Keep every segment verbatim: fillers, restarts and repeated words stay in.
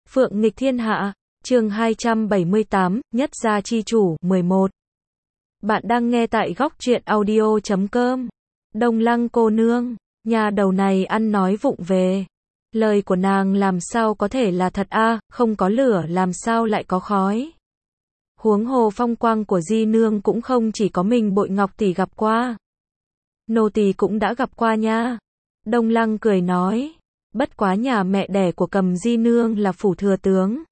Phượng nghịch thiên hạ, chương hai trăm bảy mươi tám, nhất gia chi chủ, mười một. Bạn đang nghe tại góc truyện audio chấm com. Đông Lăng cô nương, nhà đầu này ăn nói vụng về. Lời của nàng làm sao có thể là thật a, à, không có lửa làm sao lại có khói. Huống hồ phong quang của Di nương cũng không chỉ có mình Bội Ngọc tỷ gặp qua. Nô tỳ cũng đã gặp qua nha. Đông Lăng cười nói, bất quá nhà mẹ đẻ của Cầm Di nương là phủ thừa tướng.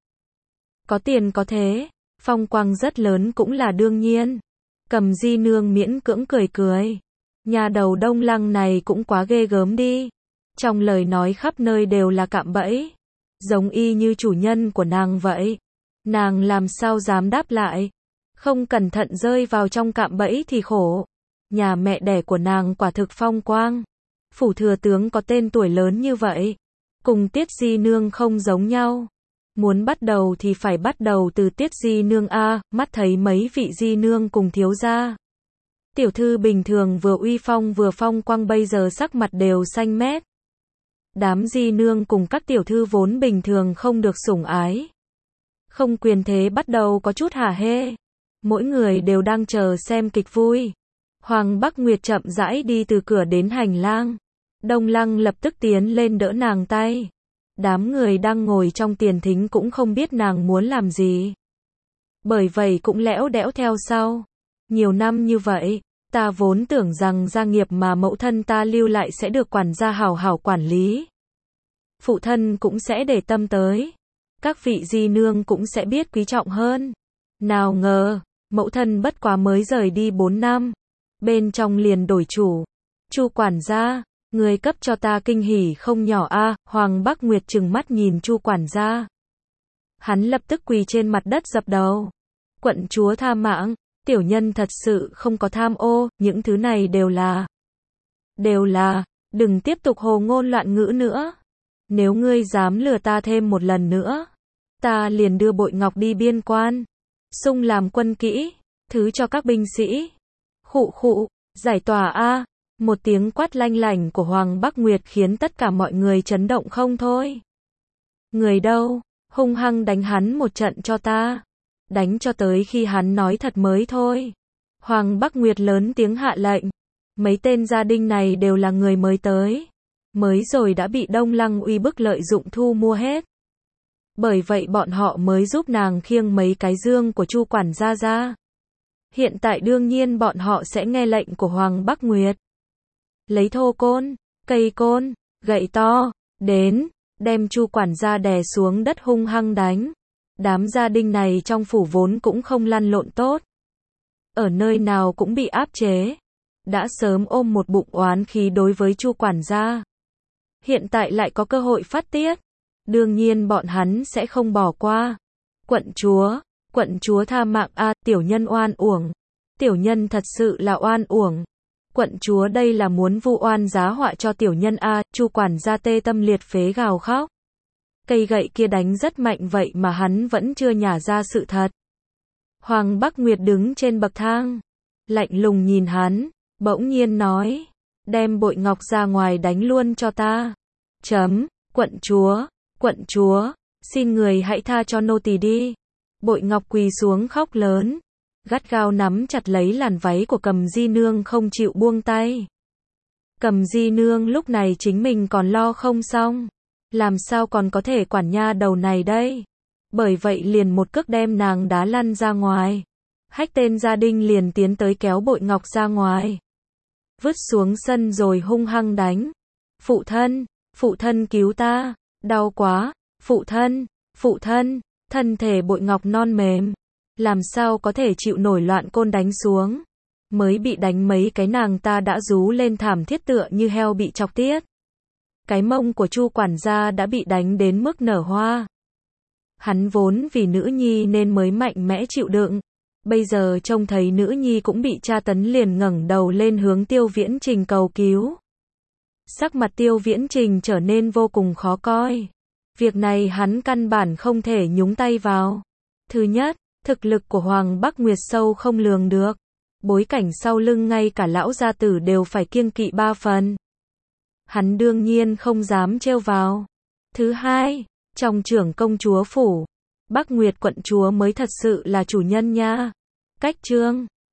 Có tiền có thế, phong quang rất lớn cũng là đương nhiên. Cầm Di nương miễn cưỡng cười cười. Nhà đầu Đông Lăng này cũng quá ghê gớm đi. Trong lời nói khắp nơi đều là cạm bẫy. Giống y như chủ nhân của nàng vậy. Nàng làm sao dám đáp lại. Không cẩn thận rơi vào trong cạm bẫy thì khổ. Nhà mẹ đẻ của nàng quả thực phong quang. Phủ thừa tướng có tên tuổi lớn như vậy. Cùng Tiết Di nương không giống nhau. Muốn bắt đầu thì phải bắt đầu từ Tiết Di nương a, mắt thấy mấy vị Di nương cùng thiếu gia. Tiểu thư bình thường vừa uy phong vừa phong quang bây giờ sắc mặt đều xanh mét. Đám Di nương cùng các tiểu thư vốn bình thường không được sủng ái. Không quyền thế bắt đầu có chút hả hê. Mỗi người đều đang chờ xem kịch vui. Hoàng Bắc Nguyệt chậm rãi đi từ cửa đến hành lang. Đông Lăng lập tức tiến lên đỡ nàng tay. Đám người đang ngồi trong tiền thính cũng không biết nàng muốn làm gì. Bởi vậy cũng lẽo đẽo theo sau. Nhiều năm như vậy, ta vốn tưởng rằng gia nghiệp mà mẫu thân ta lưu lại sẽ được quản gia hảo hảo quản lý. Phụ thân cũng sẽ để tâm tới. Các vị Di nương cũng sẽ biết quý trọng hơn. Nào ngờ, mẫu thân bất quá mới rời đi bốn năm. Bên trong liền đổi chủ. Chu quản gia, người cấp cho ta kinh hỉ không nhỏ a, à, Hoàng Bắc Nguyệt trừng mắt nhìn Chu quản gia. Hắn lập tức quỳ trên mặt đất dập đầu. Quận chúa tha mạng, tiểu nhân thật sự không có tham ô, những thứ này đều là. Đều là, đừng tiếp tục hồ ngôn loạn ngữ nữa. Nếu ngươi dám lừa ta thêm một lần nữa, ta liền đưa Bội Ngọc đi biên quan. Sung làm quân kỹ, thứ cho các binh sĩ. Khụ khụ, giải tỏa a. Một tiếng quát lanh lảnh của Hoàng Bắc Nguyệt khiến tất cả mọi người chấn động không thôi. Người đâu, hung hăng đánh hắn một trận cho ta. Đánh cho tới khi hắn nói thật mới thôi. Hoàng Bắc Nguyệt lớn tiếng hạ lệnh. Mấy tên gia đình này đều là người mới tới. Mới rồi đã bị Đông Lăng uy bức lợi dụng thu mua hết. Bởi vậy bọn họ mới giúp nàng khiêng mấy cái dương của Chu quản gia ra. Hiện tại đương nhiên bọn họ sẽ nghe lệnh của Hoàng Bắc Nguyệt. Lấy thô côn, cây côn, gậy to, đến, đem Chu quản gia đè xuống đất hung hăng đánh. Đám gia đình này trong phủ vốn cũng không lăn lộn tốt. Ở nơi nào cũng bị áp chế. Đã sớm ôm một bụng oán khí đối với Chu quản gia. Hiện tại lại có cơ hội phát tiết. Đương nhiên bọn hắn sẽ không bỏ qua. Quận chúa, quận chúa tha mạng a, à, tiểu nhân oan uổng. Tiểu nhân thật sự là oan uổng. Quận chúa đây là muốn vu oan giá họa cho tiểu nhân a, à, Chu quản gia tê tâm liệt phế gào khóc. Cây gậy kia đánh rất mạnh vậy mà hắn vẫn chưa nhả ra sự thật. Hoàng Bắc Nguyệt đứng trên bậc thang, lạnh lùng nhìn hắn, bỗng nhiên nói, đem Bội Ngọc ra ngoài đánh luôn cho ta. Chấm, quận chúa, quận chúa, xin người hãy tha cho nô tỳ đi. Bội Ngọc quỳ xuống khóc lớn, gắt gao nắm chặt lấy làn váy của Cầm Di nương không chịu buông tay. Cầm Di nương lúc này chính mình còn lo không xong. Làm sao còn có thể quản nha đầu này đây? Bởi vậy liền một cước đem nàng đá lăn ra ngoài. Hách tên gia đình liền tiến tới kéo Bội Ngọc ra ngoài. Vứt xuống sân rồi hung hăng đánh. Phụ thân, phụ thân cứu ta, đau quá, phụ thân, phụ thân, thân thể Bội Ngọc non mềm. Làm sao có thể chịu nổi loạn côn đánh xuống. Mới bị đánh mấy cái nàng ta đã rú lên thảm thiết tựa như heo bị chọc tiết. Cái mông của Chu quản gia đã bị đánh đến mức nở hoa. Hắn vốn vì nữ nhi nên mới mạnh mẽ chịu đựng. Bây giờ trông thấy nữ nhi cũng bị tra tấn liền ngẩng đầu lên hướng Tiêu Viễn Trình cầu cứu. Sắc mặt Tiêu Viễn Trình trở nên vô cùng khó coi. Việc này hắn căn bản không thể nhúng tay vào. Thứ nhất, thực lực của Hoàng Bắc Nguyệt sâu không lường được. Bối cảnh sau lưng ngay cả lão gia tử đều phải kiêng kỵ ba phần. Hắn đương nhiên không dám trêu vào. Thứ hai, Trong trưởng công chúa phủ, Bắc Nguyệt quận chúa mới thật sự là chủ nhân nha. Cách chương